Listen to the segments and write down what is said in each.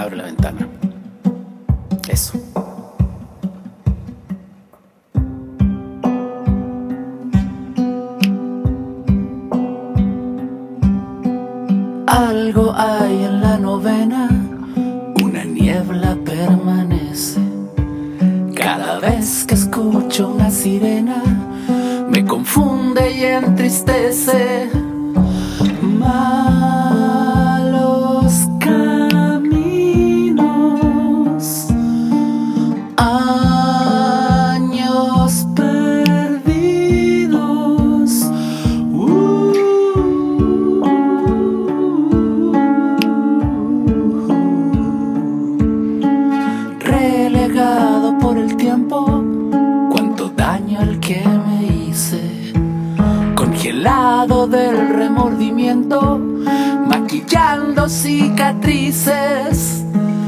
Abre la ventana. Eso. Algo hay en la novena, una niebla permanece. Cada vez que escucho una sirena, me confunde y entristece. Malos caminos, años perdidos. Relegado por el tiempo, cuánto daño el que me hice. Congelado del remordimiento, maquillando cicatrices.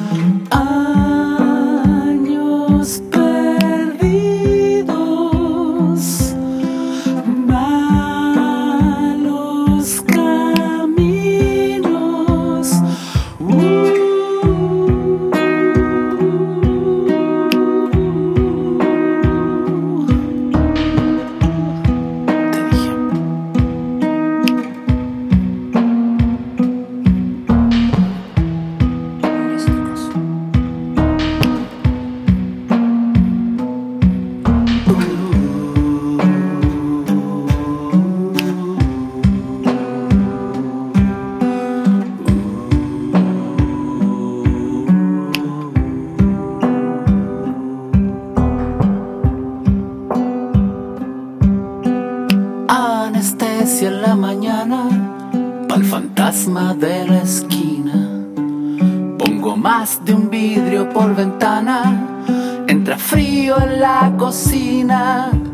Años perdidos, malos caminos. Anestesia en la mañana, pa'l fantasma de la esquina. Pongo más de un vidrio por ventana, entra frío en la cocina.